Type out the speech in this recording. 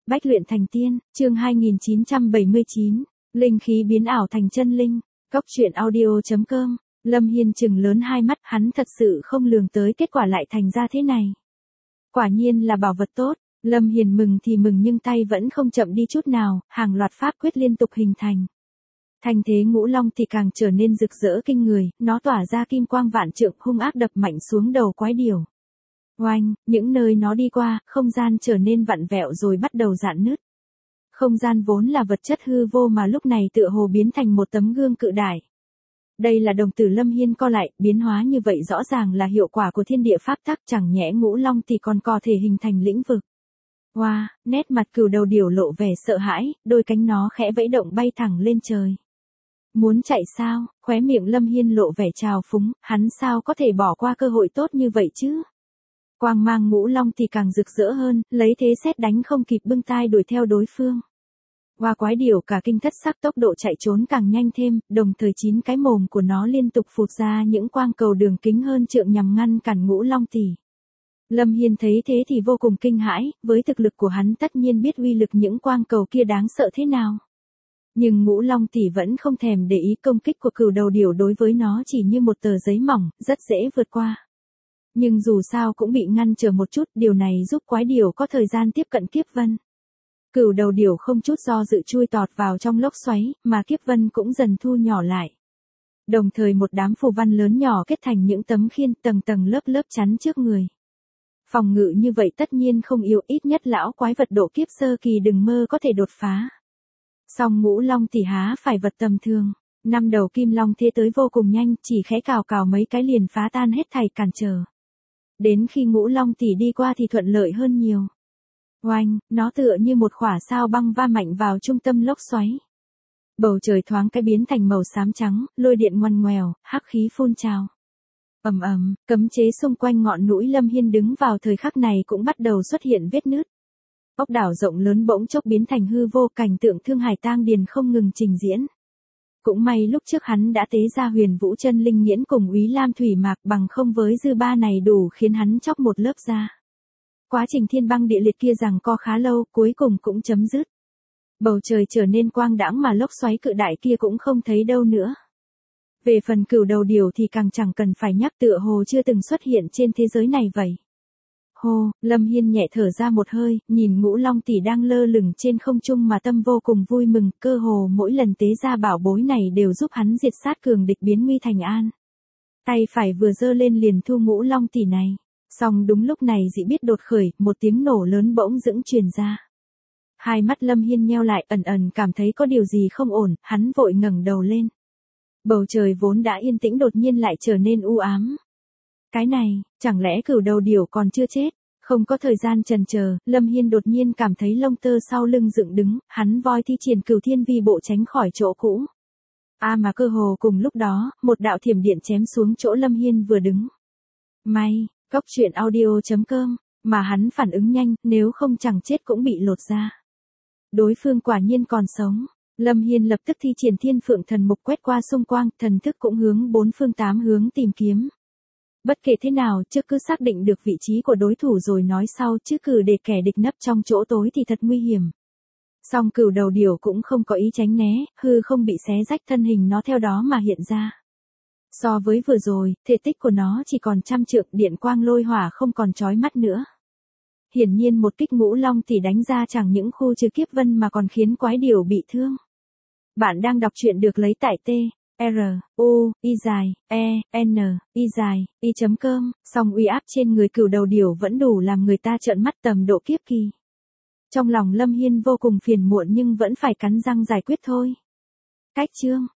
Bách luyện thành tiên, chương 2979, linh khí biến ảo thành chân linh, Cốc truyện audio.com, Lâm Hiên trừng lớn hai mắt, hắn thật sự không lường tới kết quả lại thành ra thế này. Quả nhiên là bảo vật tốt, Lâm Hiền mừng thì mừng nhưng tay vẫn không chậm đi chút nào, hàng loạt pháp quyết liên tục hình thành. Thanh thế ngũ long thì càng trở nên rực rỡ kinh người, nó tỏa ra kim quang vạn trượng hung ác đập mạnh xuống đầu quái điểu. Oanh, những nơi nó đi qua, không gian trở nên vặn vẹo rồi bắt đầu rạn nứt. Không gian vốn là vật chất hư vô mà lúc này tựa hồ biến thành một tấm gương cự đại. Đây là đồng tử Lâm Hiên co lại, biến hóa như vậy rõ ràng là hiệu quả của thiên địa pháp tắc, chẳng nhẽ ngũ long thì còn có thể hình thành lĩnh vực. Wow, nét mặt cừu đầu điểu lộ vẻ sợ hãi, đôi cánh nó khẽ vẫy động bay thẳng lên trời. Muốn chạy sao? Khóe miệng Lâm Hiên lộ vẻ trào phúng, hắn sao có thể bỏ qua cơ hội tốt như vậy chứ? Quang mang ngũ long thì càng rực rỡ hơn, lấy thế sét đánh không kịp bưng tai đuổi theo đối phương. Hoa quái điểu cả kinh thất sắc, tốc độ chạy trốn càng nhanh thêm, đồng thời 9 cái mồm của nó liên tục phụt ra những quang cầu đường kính hơn trượng nhằm ngăn cản ngũ long tỷ. Lâm Hiên thấy thế thì vô cùng kinh hãi, với thực lực của hắn tất nhiên biết uy lực những quang cầu kia đáng sợ thế nào. Nhưng ngũ long tỷ vẫn không thèm để ý, công kích của cừu đầu điểu đối với nó chỉ như một tờ giấy mỏng, rất dễ vượt qua. Nhưng dù sao cũng bị ngăn trở một chút, điều này giúp quái điểu có thời gian tiếp cận kiếp vân. Cừu đầu điểu không chút do dự chui tọt vào trong lốc xoáy, mà kiếp vân cũng dần thu nhỏ lại. Đồng thời một đám phù văn lớn nhỏ kết thành những tấm khiên tầng tầng lớp lớp chắn trước người. Phòng ngự như vậy tất nhiên không yếu, ít nhất lão quái vật độ kiếp sơ kỳ đừng mơ có thể đột phá. Song ngũ long tỷ há phải vật tầm thường, 5 đầu kim long thế tới vô cùng nhanh, chỉ khẽ cào cào mấy cái liền phá tan hết thảy cản trở. Đến khi ngũ long tỷ đi qua thì thuận lợi hơn nhiều. Oanh, nó tựa như một khỏa sao băng va mạnh vào trung tâm lốc xoáy. Bầu trời thoáng cái biến thành màu xám trắng, lôi điện ngoằn ngoèo, hắc khí phun trào. Ầm ầm, cấm chế xung quanh ngọn núi Lâm Hiên đứng vào thời khắc này cũng bắt đầu xuất hiện vết nứt. Ốc đảo rộng lớn bỗng chốc biến thành hư vô, cảnh tượng thương hải tang điền không ngừng trình diễn. Cũng may lúc trước hắn đã tế ra Huyền Vũ Chân Linh Nghiễn cùng Úy Lam Thủy Mạc, bằng không với dư ba này đủ khiến hắn chóc một lớp da. Quá trình thiên băng địa liệt kia giằng co khá lâu, cuối cùng cũng chấm dứt. Bầu trời trở nên quang đãng mà lốc xoáy cự đại kia cũng không thấy đâu nữa. Về phần cừu đầu điểu thì càng chẳng cần phải nhắc, tựa hồ chưa từng xuất hiện trên thế giới này vậy. Hô, Lâm Hiên nhẹ thở ra một hơi, nhìn ngũ long tỷ đang lơ lửng trên không trung mà tâm vô cùng vui mừng, cơ hồ mỗi lần tế ra bảo bối này đều giúp hắn diệt sát cường địch, biến nguy thành an. Tay phải vừa giơ lên liền thu ngũ long tỷ này. Song đúng lúc này dị biết đột khởi, một tiếng nổ lớn bỗng dững truyền ra. Hai mắt Lâm Hiên nheo lại, ẩn ẩn cảm thấy có điều gì không ổn, hắn vội ngẩng đầu lên. Bầu trời vốn đã yên tĩnh đột nhiên lại trở nên u ám. Cái này, chẳng lẽ cừu đầu điểu còn chưa chết? Không có thời gian chần chờ, Lâm Hiên đột nhiên cảm thấy lông tơ sau lưng dựng đứng, hắn voi thi triển Cửu Thiên Vi Bộ tránh khỏi chỗ cũ. Mà cơ hồ cùng lúc đó, một đạo thiểm điện chém xuống chỗ Lâm Hiên vừa đứng. May, Cốc truyện audio.com, mà hắn phản ứng nhanh, nếu không chẳng chết cũng bị lột ra. Đối phương quả nhiên còn sống. Lâm Hiên lập tức thi triển Thiên Phượng Thần Mục quét qua xung quanh, thần thức cũng hướng 4 phương 8 hướng tìm kiếm. Bất kể thế nào, trước cứ xác định được vị trí của đối thủ rồi nói sau, chứ cứ để kẻ địch nấp trong chỗ tối thì thật nguy hiểm. Song cừu đầu điểu cũng không có ý tránh né, hư không bị xé rách, thân hình nó theo đó mà hiện ra. So với vừa rồi, thể tích của nó chỉ còn 100 trượng, điện quang lôi hỏa không còn chói mắt nữa. Hiển nhiên một kích ngũ long thì đánh ra chẳng những khu trừ kiếp vân mà còn khiến quái điểu bị thương. Bạn đang đọc truyện được lấy tại t-r-u-i-e-n-i-i.com, song uy áp trên người cừu đầu điểu vẫn đủ làm người ta trợn mắt tầm độ kiếp kỳ. Trong lòng Lâm Hiên vô cùng phiền muộn nhưng vẫn phải cắn răng giải quyết thôi. Cách chương